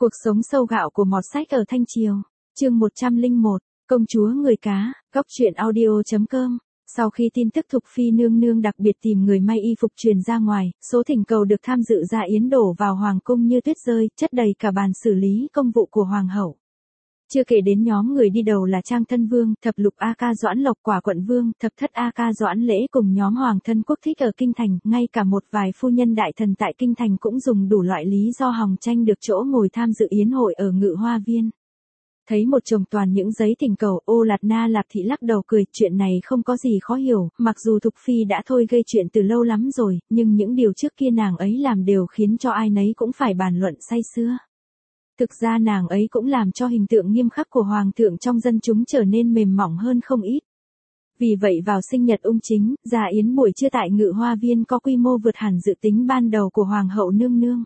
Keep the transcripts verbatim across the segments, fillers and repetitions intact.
Cuộc sống sâu gạo của Mọt Sách ở Thanh Triều. Chương một trăm lẻ một, Công chúa người cá, góc truyện audio chấm com. Sau khi tin tức Thục Phi nương nương đặc biệt tìm người may y phục truyền ra ngoài, số thỉnh cầu được tham dự ra yến đổ vào hoàng cung như tuyết rơi, chất đầy cả bàn xử lý công vụ của hoàng hậu. Chưa kể đến nhóm người đi đầu là Trang Thân Vương, Thập Lục A Ca Doãn Lộc Quả Quận Vương, Thập Thất A Ca Doãn Lễ cùng nhóm hoàng thân quốc thích ở kinh thành, ngay cả một vài phu nhân đại thần tại kinh thành cũng dùng đủ loại lý do hòng tranh được chỗ ngồi tham dự yến hội ở Ngự Hoa Viên. Thấy một chồng toàn những giấy thỉnh cầu, Ô Lạt Na Lạp Thị lắc đầu cười, chuyện này không có gì khó hiểu, mặc dù Thục Phi đã thôi gây chuyện từ lâu lắm rồi, nhưng những điều trước kia nàng ấy làm đều khiến cho ai nấy cũng phải bàn luận say sưa. Thực ra nàng ấy cũng làm cho hình tượng nghiêm khắc của hoàng thượng trong dân chúng trở nên mềm mỏng hơn không ít. Vì vậy vào sinh nhật ung chính, gia yến buổi trưa tại Ngự Hoa Viên có quy mô vượt hẳn dự tính ban đầu của hoàng hậu nương nương.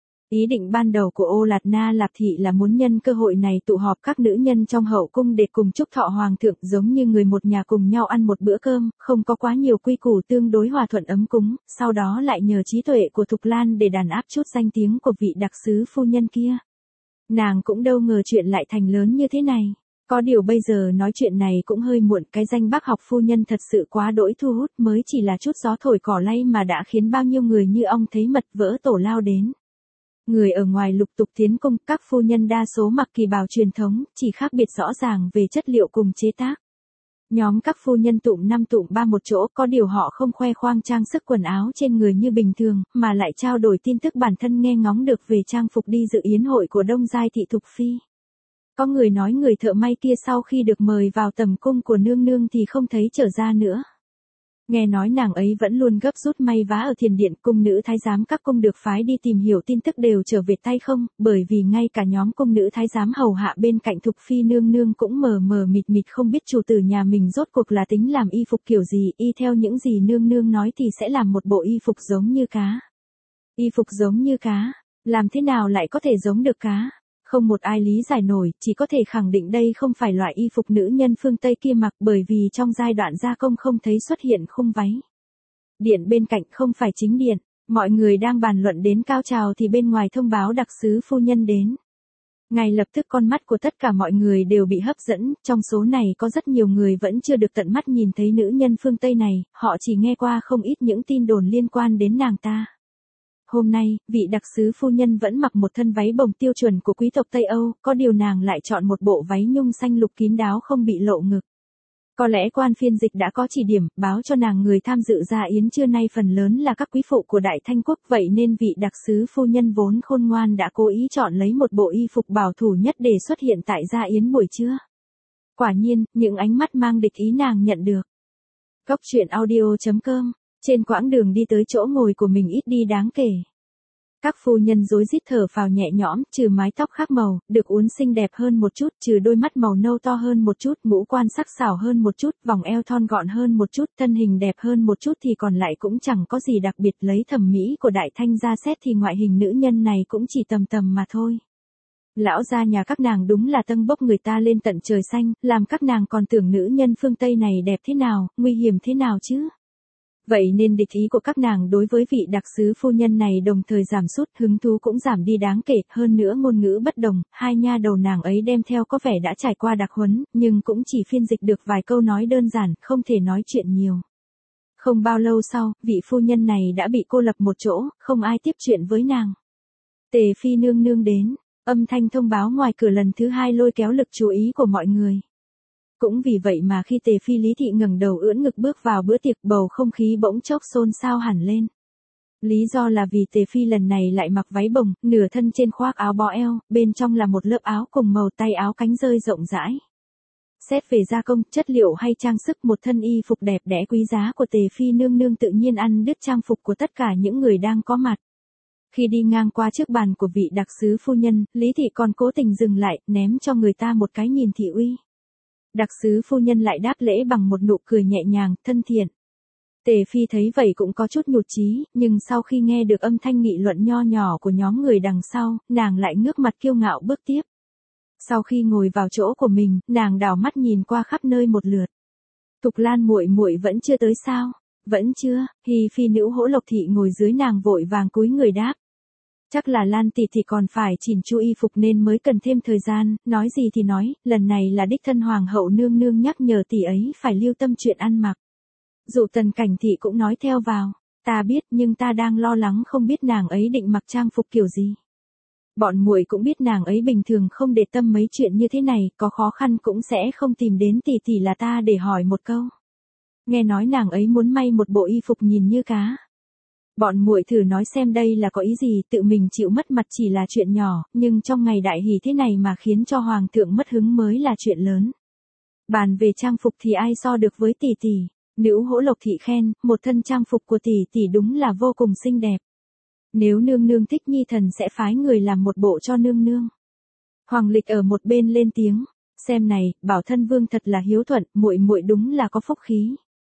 Ý định ban đầu của Ô Lạt Na Lạp Thị là muốn nhân cơ hội này tụ họp các nữ nhân trong hậu cung để cùng chúc thọ hoàng thượng, giống như người một nhà cùng nhau ăn một bữa cơm, không có quá nhiều quy củ, tương đối hòa thuận ấm cúng, sau đó lại nhờ trí tuệ của Thục Lan để đàn áp chút danh tiếng của vị đặc sứ phu nhân kia. Nàng cũng đâu ngờ chuyện lại thành lớn như thế này. Có điều bây giờ nói chuyện này cũng hơi muộn, cái danh bác học phu nhân thật sự quá đỗi thu hút, mới chỉ là chút gió thổi cỏ lay mà đã khiến bao nhiêu người như ong thấy mật vỡ tổ lao đến. Người ở ngoài lục tục tiến cung, các phu nhân đa số mặc kỳ bào truyền thống, chỉ khác biệt rõ ràng về chất liệu cùng chế tác. Nhóm các phu nhân tụm năm tụm ba một chỗ, có điều họ không khoe khoang trang sức quần áo trên người như bình thường, mà lại trao đổi tin tức bản thân nghe ngóng được về trang phục đi dự yến hội của Đông Giai Thị Thục Phi. Có người nói người thợ may kia sau khi được mời vào tầm cung của nương nương thì không thấy trở ra nữa. Nghe nói nàng ấy vẫn luôn gấp rút may vá ở thiền điện, cung nữ thái giám các cung được phái đi tìm hiểu tin tức đều trở về tay không, bởi vì ngay cả nhóm cung nữ thái giám hầu hạ bên cạnh Thục Phi nương nương cũng mờ mờ mịt mịt không biết chủ tử nhà mình rốt cuộc là tính làm y phục kiểu gì, y theo những gì nương nương nói thì sẽ làm một bộ y phục giống như cá. Y phục giống như cá, làm thế nào lại có thể giống được cá? Không một ai lý giải nổi, chỉ có thể khẳng định đây không phải loại y phục nữ nhân phương Tây kia mặc, bởi vì trong giai đoạn gia công không thấy xuất hiện khung váy. Điện bên cạnh không phải chính điện, mọi người đang bàn luận đến cao trào thì bên ngoài thông báo đặc sứ phu nhân đến. Ngay lập tức con mắt của tất cả mọi người đều bị hấp dẫn, trong số này có rất nhiều người vẫn chưa được tận mắt nhìn thấy nữ nhân phương Tây này, họ chỉ nghe qua không ít những tin đồn liên quan đến nàng ta. Hôm nay, vị đặc sứ phu nhân vẫn mặc một thân váy bồng tiêu chuẩn của quý tộc Tây Âu, có điều nàng lại chọn một bộ váy nhung xanh lục kín đáo không bị lộ ngực. Có lẽ quan phiên dịch đã có chỉ điểm, báo cho nàng người tham dự gia yến trưa nay phần lớn là các quý phụ của Đại Thanh Quốc, vậy nên vị đặc sứ phu nhân vốn khôn ngoan đã cố ý chọn lấy một bộ y phục bảo thủ nhất để xuất hiện tại gia yến buổi trưa. Quả nhiên, những ánh mắt mang địch ý nàng nhận được. Góc truyện audio chấm com. Trên quãng đường đi tới chỗ ngồi của mình ít đi đáng kể. Các phu nhân rối rít thở phào nhẹ nhõm, trừ mái tóc khác màu, được uốn xinh đẹp hơn một chút, trừ đôi mắt màu nâu to hơn một chút, ngũ quan sắc sảo hơn một chút, vòng eo thon gọn hơn một chút, thân hình đẹp hơn một chút thì còn lại cũng chẳng có gì đặc biệt, lấy thẩm mỹ của Đại Thanh ra xét thì ngoại hình nữ nhân này cũng chỉ tầm tầm mà thôi. Lão gia nhà các nàng đúng là tâng bốc người ta lên tận trời xanh, làm các nàng còn tưởng nữ nhân phương Tây này đẹp thế nào, nguy hiểm thế nào chứ. Vậy nên địch ý của các nàng đối với vị đặc sứ phu nhân này đồng thời giảm sút, hứng thú cũng giảm đi đáng kể, hơn nữa ngôn ngữ bất đồng, hai nha đầu nàng ấy đem theo có vẻ đã trải qua đặc huấn, nhưng cũng chỉ phiên dịch được vài câu nói đơn giản, không thể nói chuyện nhiều. Không bao lâu sau, vị phu nhân này đã bị cô lập một chỗ, không ai tiếp chuyện với nàng. Tề Phi nương nương đến, âm thanh thông báo ngoài cửa lần thứ hai lôi kéo lực chú ý của mọi người. Cũng vì vậy mà khi Tề Phi Lý Thị ngẩng đầu ưỡn ngực bước vào bữa tiệc, bầu không khí bỗng chốc xôn xao hẳn lên. Lý do là vì Tề Phi lần này lại mặc váy bồng, nửa thân trên khoác áo bó eo, bên trong là một lớp áo cùng màu tay áo cánh rơi rộng rãi. Xét về gia công, chất liệu hay trang sức, một thân y phục đẹp đẽ quý giá của Tề Phi nương nương tự nhiên ăn đứt trang phục của tất cả những người đang có mặt. Khi đi ngang qua trước bàn của vị đặc sứ phu nhân, Lý Thị còn cố tình dừng lại, ném cho người ta một cái nhìn thị uy. Đặc sứ phu nhân lại đáp lễ bằng một nụ cười nhẹ nhàng, thân thiện. Tề Phi thấy vậy cũng có chút nhụt chí, nhưng sau khi nghe được âm thanh nghị luận nho nhỏ của nhóm người đằng sau, nàng lại ngước mặt kiêu ngạo bước tiếp. Sau khi ngồi vào chỗ của mình, nàng đảo mắt nhìn qua khắp nơi một lượt. Thục Lan muội muội vẫn chưa tới sao? Vẫn chưa? Hi Phi nữ Hỗ Lộc Thị ngồi dưới nàng vội vàng cúi người đáp. Chắc là Lan tỷ tỷ còn phải chỉn chu y phục nên mới cần thêm thời gian, nói gì thì nói, lần này là đích thân hoàng hậu nương nương nhắc nhở tỷ ấy phải lưu tâm chuyện ăn mặc. Dụ Tần Cảnh Thị cũng nói theo vào, ta biết nhưng ta đang lo lắng không biết nàng ấy định mặc trang phục kiểu gì. Bọn muội cũng biết nàng ấy bình thường không để tâm mấy chuyện như thế này, có khó khăn cũng sẽ không tìm đến tỷ tỷ là ta để hỏi một câu. Nghe nói nàng ấy muốn may một bộ y phục nhìn như cá. Bọn muội thử nói xem đây là có ý gì, tự mình chịu mất mặt chỉ là chuyện nhỏ, nhưng trong ngày đại hỷ thế này mà khiến cho hoàng thượng mất hứng mới là chuyện lớn. Bàn về trang phục thì ai so được với tỷ tỷ, Nữ Hỗ Lộc Thị khen, một thân trang phục của tỷ tỷ đúng là vô cùng xinh đẹp. Nếu nương nương thích nhi thần sẽ phái người làm một bộ cho nương nương. Hoàng Lịch ở một bên lên tiếng, xem này, bảo thân vương thật là hiếu thuận, muội muội đúng là có phúc khí.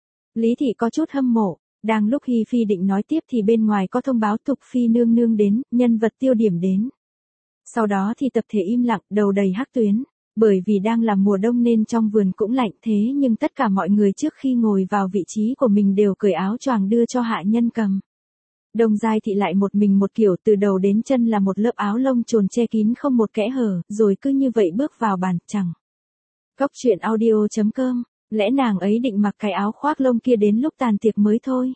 Lý Thị có chút hâm mộ. Đang lúc Hi Phi định nói tiếp thì bên ngoài có thông báo Thục Phi nương nương đến, nhân vật tiêu điểm đến. Sau đó thì tập thể im lặng, đầu đầy hắc tuyến. Bởi vì đang là mùa đông nên trong vườn cũng lạnh thế nhưng tất cả mọi người trước khi ngồi vào vị trí của mình đều cởi áo choàng đưa cho hạ nhân cầm. Đông Giai Thị lại một mình một kiểu, từ đầu đến chân là một lớp áo lông trồn che kín không một kẽ hở, rồi cứ như vậy bước vào bàn, chẳng. Góc truyện audio chấm com. Lẽ nàng ấy định mặc cái áo khoác lông kia đến lúc tàn tiệc mới thôi.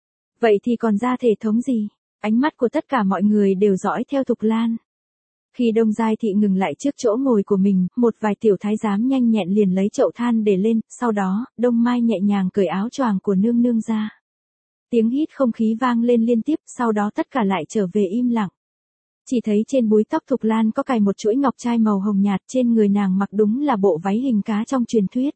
Vậy thì còn ra thể thống gì? Ánh mắt của tất cả mọi người đều dõi theo Thục Lan. Khi Đông Giai Thị ngừng lại trước chỗ ngồi của mình, một vài tiểu thái giám nhanh nhẹn liền lấy chậu than để lên, sau đó, Đông Mai nhẹ nhàng cởi áo choàng của nương nương ra. Tiếng hít không khí vang lên liên tiếp, sau đó tất cả lại trở về im lặng. Chỉ thấy trên búi tóc Thục Lan có cài một chuỗi ngọc trai màu hồng nhạt, trên người nàng mặc đúng là bộ váy hình cá trong truyền thuyết.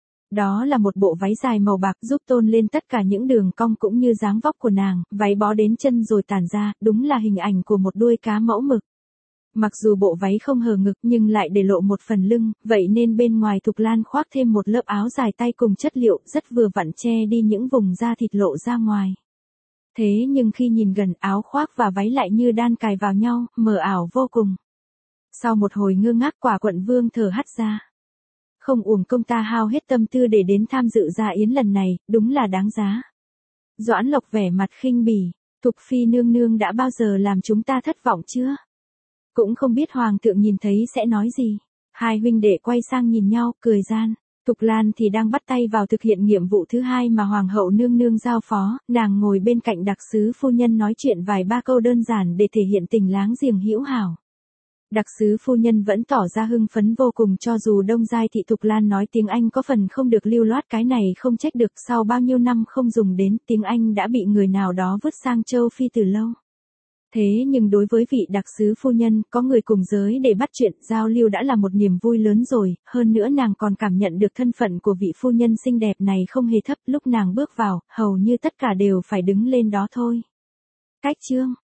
Đó là một bộ váy dài màu bạc giúp tôn lên tất cả những đường cong cũng như dáng vóc của nàng, váy bó đến chân rồi tản ra, đúng là hình ảnh của một đuôi cá mẫu mực. Mặc dù bộ váy không hở ngực nhưng lại để lộ một phần lưng, vậy nên bên ngoài Thục Lan khoác thêm một lớp áo dài tay cùng chất liệu rất vừa vặn che đi những vùng da thịt lộ ra ngoài. Thế nhưng khi nhìn gần, áo khoác và váy lại như đan cài vào nhau, mờ ảo vô cùng. Sau một hồi ngơ ngác, Quả Quận Vương thở hắt ra. Không uổng công ta hao hết tâm tư để đến tham dự gia yến lần này, đúng là đáng giá. Doãn Lộc vẻ mặt khinh bỉ, Thục Phi nương nương đã bao giờ làm chúng ta thất vọng chưa? Cũng không biết hoàng thượng nhìn thấy sẽ nói gì. Hai huynh đệ quay sang nhìn nhau, cười gian. Thục Lan thì đang bắt tay vào thực hiện nhiệm vụ thứ hai mà hoàng hậu nương nương giao phó, nàng ngồi bên cạnh đặc sứ phu nhân nói chuyện vài ba câu đơn giản để thể hiện tình láng giềng hữu hảo. Đặc sứ phu nhân vẫn tỏ ra hưng phấn vô cùng cho dù Đông Giai Thị Thục Lan nói tiếng Anh có phần không được lưu loát, cái này không trách được, sau bao nhiêu năm không dùng đến, tiếng Anh đã bị người nào đó vứt sang châu Phi từ lâu. Thế nhưng đối với vị đặc sứ phu nhân, có người cùng giới để bắt chuyện, giao lưu đã là một niềm vui lớn rồi, hơn nữa nàng còn cảm nhận được thân phận của vị phu nhân xinh đẹp này không hề thấp, lúc nàng bước vào, hầu như tất cả đều phải đứng lên đó thôi. Cách chương